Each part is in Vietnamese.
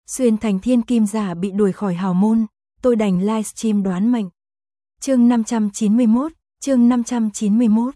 Xuyên thành thiên kim giả bị đuổi khỏi hào môn, tôi đành livestream đoán mệnh. Chương 591.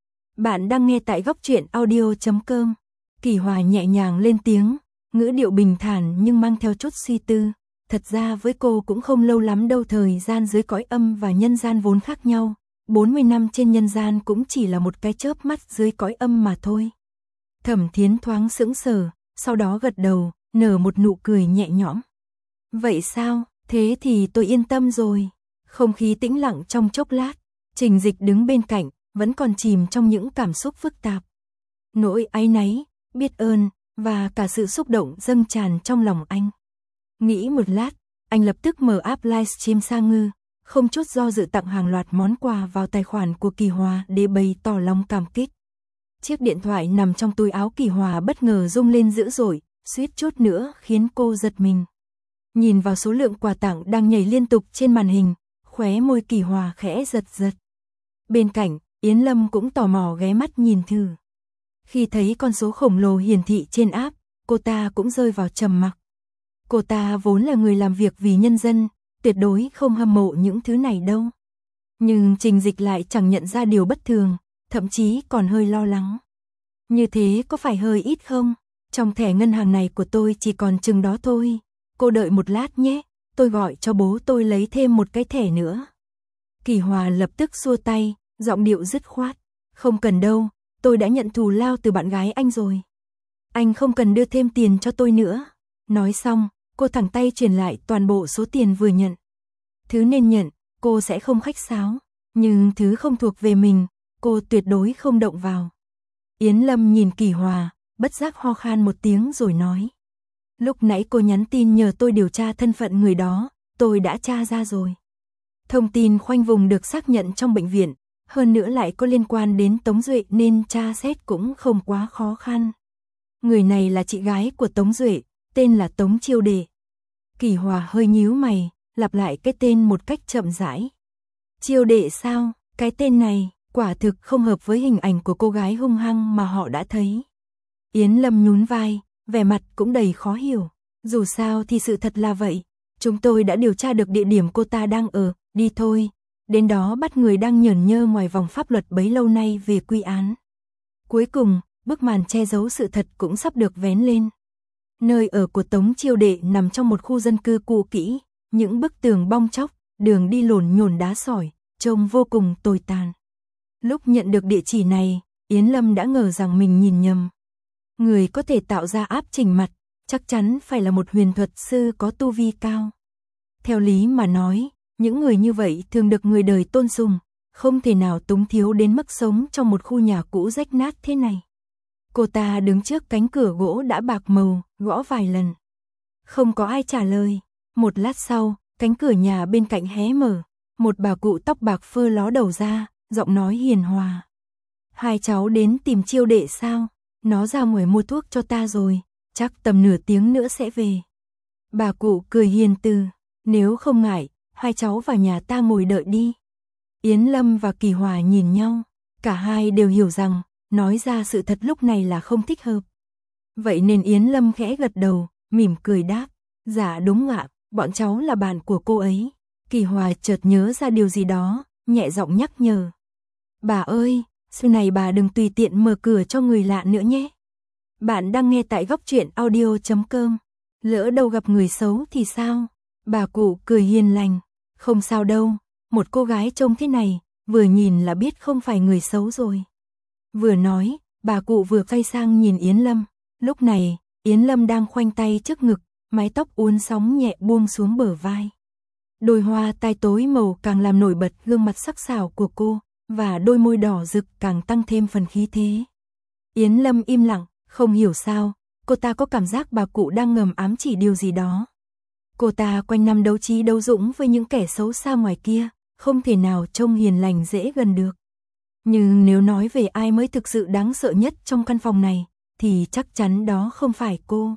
Bạn đang nghe tại góc truyện audio.com. Kỳ Hòa nhẹ nhàng lên tiếng, ngữ điệu bình thản nhưng mang theo chút suy tư. Thật ra với cô cũng không lâu lắm đâu, thời gian dưới cõi âm và nhân gian vốn khác nhau. 40 năm trên nhân gian cũng chỉ là một cái chớp mắt dưới cõi âm mà thôi. Thẩm Thiến thoáng sững sờ, sau đó gật đầu, nở một nụ cười nhẹ nhõm. Vậy sao, thế thì tôi yên tâm rồi. Không khí tĩnh lặng trong chốc lát, Trình Dịch đứng bên cạnh, vẫn còn chìm trong những cảm xúc phức tạp. Nỗi áy náy, biết ơn, và cả sự xúc động dâng tràn trong lòng anh. Nghĩ một lát, anh lập tức mở app livestream Sa Ngư, không chút do dự tặng hàng loạt món quà vào tài khoản của Kỳ Hòa để bày tỏ lòng cảm kích. Chiếc điện thoại nằm trong túi áo Kỳ Hòa bất ngờ rung lên dữ dội, suýt chút nữa khiến cô giật mình. Nhìn vào số lượng quà tặng đang nhảy liên tục trên màn hình, khóe môi Kỳ Hòa khẽ giật giật. Bên cạnh, Yến Lâm cũng tò mò ghé mắt nhìn thử. Khi thấy con số khổng lồ hiển thị trên app, cô ta cũng rơi vào trầm mặc. Cô ta vốn là người làm việc vì nhân dân, tuyệt đối không hâm mộ những thứ này đâu. Nhưng Trình Dịch lại chẳng nhận ra điều bất thường, thậm chí còn hơi lo lắng. Như thế có phải hơi ít không? Trong thẻ ngân hàng này của tôi chỉ còn chừng đó thôi. Cô đợi một lát nhé, tôi gọi cho bố tôi lấy thêm một cái thẻ nữa. Kỳ Hòa lập tức xua tay, giọng điệu dứt khoát. Không cần đâu, tôi đã nhận thù lao từ bạn gái anh rồi. Anh không cần đưa thêm tiền cho tôi nữa. Nói xong, cô thẳng tay truyền lại toàn bộ số tiền vừa nhận. Thứ nên nhận, cô sẽ không khách sáo. Nhưng thứ không thuộc về mình, cô tuyệt đối không động vào. Yến Lâm nhìn Kỳ Hòa, bất giác ho khan một tiếng rồi nói. Lúc nãy cô nhắn tin nhờ tôi điều tra thân phận người đó, tôi đã tra ra rồi. Thông tin khoanh vùng được xác nhận trong bệnh viện, hơn nữa lại có liên quan đến Tống Duệ nên tra xét cũng không quá khó khăn. Người này là chị gái của Tống Duệ, tên là Tống Chiêu Đệ. Kỳ Hòa hơi nhíu mày, lặp lại cái tên một cách chậm rãi. Chiêu Đệ sao? Cái tên này quả thực không hợp với hình ảnh của cô gái hung hăng mà họ đã thấy. Yến Lâm nhún vai, vẻ mặt cũng đầy khó hiểu. Dù sao thì sự thật là vậy. Chúng tôi đã điều tra được địa điểm cô ta đang ở, đi thôi. Đến đó bắt người đang nhởn nhơ ngoài vòng pháp luật bấy lâu nay về quy án. Cuối cùng, bức màn che giấu sự thật cũng sắp được vén lên. Nơi ở của Tống Chiêu Đệ nằm trong một khu dân cư cũ kỹ, những bức tường bong tróc, đường đi lổn nhổn đá sỏi, trông vô cùng tồi tàn. Lúc nhận được địa chỉ này, Yến Lâm đã ngờ rằng mình nhìn nhầm. Người có thể tạo ra áp chỉnh mặt, chắc chắn phải là một huyền thuật sư có tu vi cao. Theo lý mà nói, những người như vậy thường được người đời tôn sùng, không thể nào túng thiếu đến mức sống trong một khu nhà cũ rách nát thế này. Cô ta đứng trước cánh cửa gỗ đã bạc màu, gõ vài lần. Không có ai trả lời. Một lát sau, cánh cửa nhà bên cạnh hé mở, một bà cụ tóc bạc phơ ló đầu ra, giọng nói hiền hòa. Hai cháu đến tìm Chiêu Đệ sao? Nó ra ngoài mua thuốc cho ta rồi, chắc tầm nửa tiếng nữa sẽ về. Bà cụ cười hiền từ, nếu không ngại, hai cháu vào nhà ta ngồi đợi đi. Yến Lâm và Kỳ Hòa nhìn nhau, cả hai đều hiểu rằng, nói ra sự thật lúc này là không thích hợp. Vậy nên Yến Lâm khẽ gật đầu, mỉm cười đáp, dạ đúng ạ, bọn cháu là bạn của cô ấy. Kỳ Hòa chợt nhớ ra điều gì đó, nhẹ giọng nhắc nhở. Bà ơi, sau này bà đừng tùy tiện mở cửa cho người lạ nữa nhé. Bạn đang nghe tại góc truyện audio.com. Lỡ đâu gặp người xấu thì sao? Bà cụ cười hiền lành. Không sao đâu, một cô gái trông thế này, vừa nhìn là biết không phải người xấu rồi. Vừa nói, bà cụ vừa quay sang nhìn Yến Lâm. Lúc này, Yến Lâm đang khoanh tay trước ngực, mái tóc uốn sóng nhẹ buông xuống bờ vai. Đôi hoa tai tối màu càng làm nổi bật gương mặt sắc sảo của cô, và đôi môi đỏ rực càng tăng thêm phần khí thế. Yến Lâm im lặng, không hiểu sao, cô ta có cảm giác bà cụ đang ngầm ám chỉ điều gì đó. Cô ta quanh năm đấu trí đấu dũng với những kẻ xấu xa ngoài kia, không thể nào trông hiền lành dễ gần được. Nhưng nếu nói về ai mới thực sự đáng sợ nhất trong căn phòng này, thì chắc chắn đó không phải cô,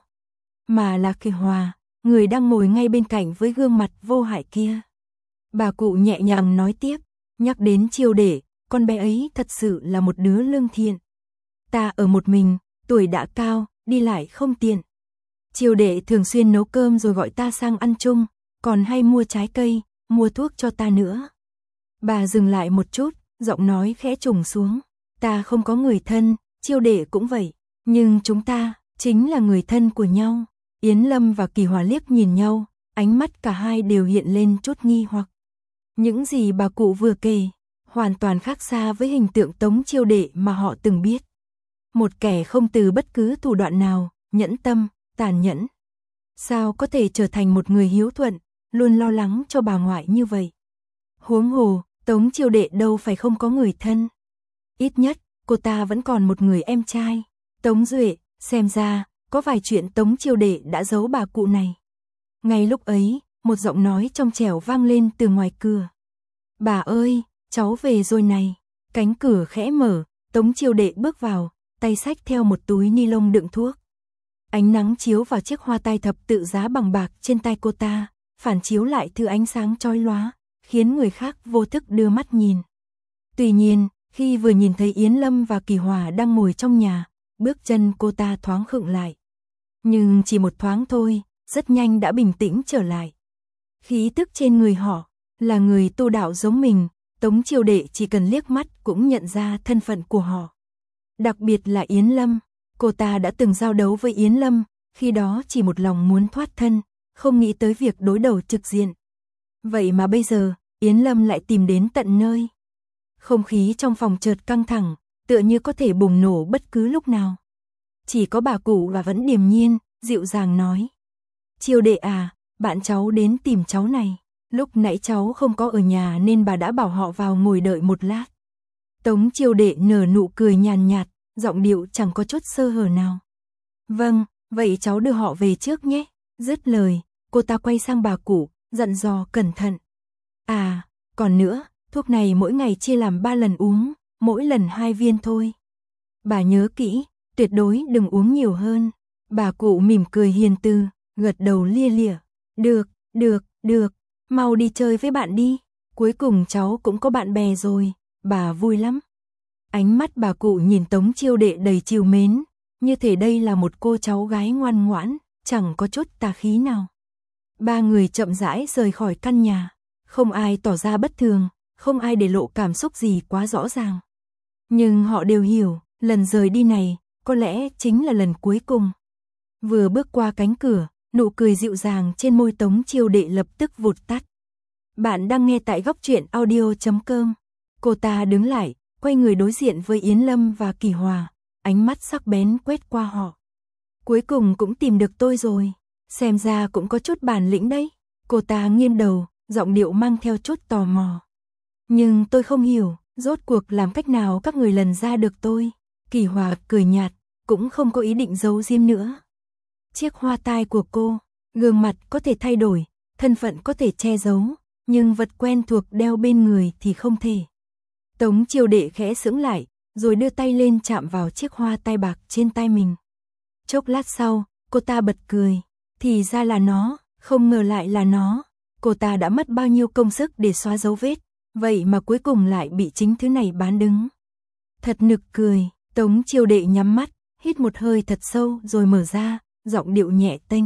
mà là Kỳ Hòa, người đang ngồi ngay bên cạnh với gương mặt vô hại kia. Bà cụ nhẹ nhàng nói tiếp, nhắc đến Chiêu Đệ, con bé ấy thật sự là một đứa lương thiện. Ta ở một mình, tuổi đã cao, đi lại không tiện. Triều đệ thường xuyên nấu cơm rồi gọi ta sang ăn chung, còn hay mua trái cây, mua thuốc cho ta nữa. Bà dừng lại một chút, giọng nói khẽ trùng xuống. Ta không có người thân, Triều đệ cũng vậy, nhưng chúng ta chính là người thân của nhau. Yến Lâm và Kỳ Hòa liếc nhìn nhau, ánh mắt cả hai đều hiện lên chút nghi hoặc. Những gì bà cụ vừa kể, hoàn toàn khác xa với hình tượng Tống Chiêu Đệ mà họ từng biết. Một kẻ không từ bất cứ thủ đoạn nào, nhẫn tâm, tàn nhẫn. Sao có thể trở thành một người hiếu thuận, luôn lo lắng cho bà ngoại như vậy? Huống hồ, Tống Chiêu Đệ đâu phải không có người thân. Ít nhất, cô ta vẫn còn một người em trai, Tống Duệ. Xem ra, có vài chuyện Tống Chiêu Đệ đã giấu bà cụ này. Ngay lúc ấy, một giọng nói trong trẻo vang lên từ ngoài cửa. Bà ơi, cháu về rồi này. Cánh cửa khẽ mở, Tống Chiêu Đệ bước vào, tay xách theo một túi ni lông đựng thuốc. Ánh nắng chiếu vào chiếc hoa tai thập tự giá bằng bạc trên tay cô ta, phản chiếu lại thứ ánh sáng chói lóa, khiến người khác vô thức đưa mắt nhìn. Tuy nhiên, khi vừa nhìn thấy Yến Lâm và Kỳ Hòa đang ngồi trong nhà, bước chân cô ta thoáng khựng lại. Nhưng chỉ một thoáng thôi, rất nhanh đã bình tĩnh trở lại. Khí tức trên người họ, là người tu đạo giống mình, Tống Chiêu Đệ chỉ cần liếc mắt cũng nhận ra thân phận của họ. Đặc biệt là Yến Lâm, cô ta đã từng giao đấu với Yến Lâm, khi đó chỉ một lòng muốn thoát thân, không nghĩ tới việc đối đầu trực diện. Vậy mà bây giờ, Yến Lâm lại tìm đến tận nơi. Không khí trong phòng chợt căng thẳng, tựa như có thể bùng nổ bất cứ lúc nào. Chỉ có bà cụ và vẫn điềm nhiên, dịu dàng nói. Chiêu Đệ à, bạn cháu đến tìm cháu này. Lúc nãy cháu không có ở nhà nên bà đã bảo họ vào ngồi đợi một lát. Tống Chiêu Đệ nở nụ cười nhàn nhạt, giọng điệu chẳng có chút sơ hở nào. Vâng, vậy cháu đưa họ về trước nhé. Dứt lời, cô ta quay sang bà cụ, dặn dò cẩn thận. À, còn nữa, thuốc này mỗi ngày chia làm 3 lần uống, mỗi lần 2 viên thôi. Bà nhớ kỹ, tuyệt đối đừng uống nhiều hơn. Bà cụ mỉm cười hiền từ, gật đầu lia lịa. Được, mau đi chơi với bạn đi. Cuối cùng cháu cũng có bạn bè rồi, bà vui lắm. Ánh mắt bà cụ nhìn Tống Chiêu Đệ đầy trìu mến, như thể đây là một cô cháu gái ngoan ngoãn, chẳng có chút tà khí nào. Ba người chậm rãi rời khỏi căn nhà, không ai tỏ ra bất thường, không ai để lộ cảm xúc gì quá rõ ràng. Nhưng họ đều hiểu, lần rời đi này, có lẽ chính là lần cuối cùng. Vừa bước qua cánh cửa, nụ cười dịu dàng trên môi Tống Chiêu Đệ lập tức vụt tắt. Bạn đang nghe tại góc truyện audio.com. Cô ta đứng lại, quay người đối diện với Yến Lâm và Kỳ Hòa, ánh mắt sắc bén quét qua họ. Cuối cùng cũng tìm được tôi rồi, xem ra cũng có chút bản lĩnh đấy. Cô ta nghiêng đầu, giọng điệu mang theo chút tò mò. Nhưng tôi không hiểu, rốt cuộc làm cách nào các người lần ra được tôi. Kỳ Hòa cười nhạt, cũng không có ý định giấu giếm nữa. Chiếc hoa tai của cô, gương mặt có thể thay đổi, thân phận có thể che giấu, nhưng vật quen thuộc đeo bên người thì không thể. Tống Chiêu Đệ khẽ sững lại, rồi đưa tay lên chạm vào chiếc hoa tai bạc trên tay mình. Chốc lát sau, cô ta bật cười. Thì ra là nó, không ngờ lại là nó. Cô ta đã mất bao nhiêu công sức để xóa dấu vết, vậy mà cuối cùng lại bị chính thứ này bán đứng. Thật nực cười, Tống Chiêu Đệ nhắm mắt, hít một hơi thật sâu rồi mở ra, giọng điệu nhẹ tênh.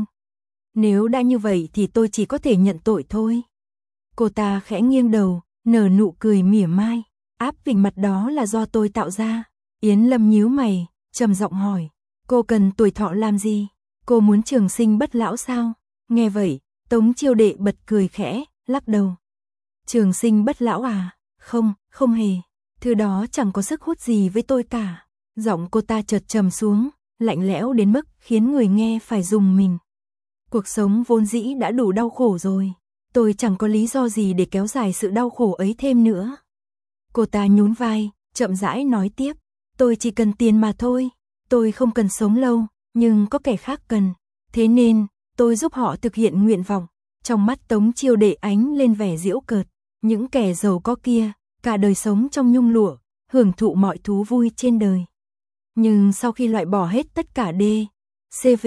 Nếu đã như vậy thì tôi chỉ có thể nhận tội thôi. Cô ta khẽ nghiêng đầu, nở nụ cười mỉa mai. Áp vinh mặt đó là do tôi tạo ra. Yến Lâm nhíu mày, trầm giọng hỏi. Cô cần tuổi thọ làm gì? Cô muốn trường sinh bất lão sao? Nghe vậy, Tống Chiêu Đệ bật cười khẽ, lắc đầu. Trường sinh bất lão à? Không hề. Thứ đó chẳng có sức hút gì với tôi cả. Giọng cô ta chợt trầm xuống, lạnh lẽo đến mức khiến người nghe phải rùng mình. Cuộc sống vốn dĩ đã đủ đau khổ rồi. Tôi chẳng có lý do gì để kéo dài sự đau khổ ấy thêm nữa. Cô ta nhún vai, chậm rãi nói tiếp. Tôi chỉ cần tiền mà thôi. Tôi không cần sống lâu, nhưng có kẻ khác cần. Thế nên, tôi giúp họ thực hiện nguyện vọng. Trong mắt Tống Chiêu Đệ ánh lên vẻ giễu cợt. Những kẻ giàu có kia, cả đời sống trong nhung lụa, hưởng thụ mọi thú vui trên đời. Nhưng sau khi loại bỏ hết tất cả CV,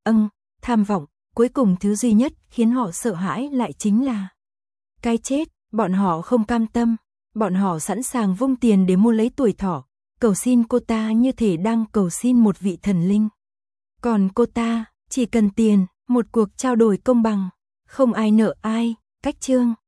tham vọng, cuối cùng thứ duy nhất khiến họ sợ hãi lại chính là cái chết. Bọn họ không cam tâm, bọn họ sẵn sàng vung tiền để mua lấy tuổi thọ, cầu xin cô ta như thể đang cầu xin một vị thần linh. Còn cô ta, Chỉ cần tiền, một cuộc trao đổi công bằng, không ai nợ ai, cách chương.